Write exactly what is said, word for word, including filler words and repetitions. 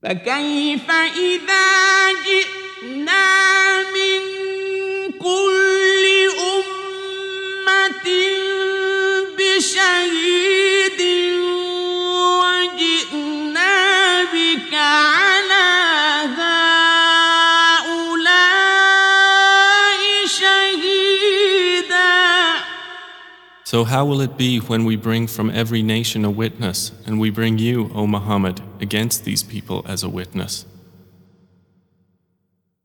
فكيف إذا جئنا من كل أمة بشهيد وجئنا بك على هؤلاء شهيدا. So how will it be when we bring from every nation a witness, and we bring you, O Muhammad, against these people as a witness?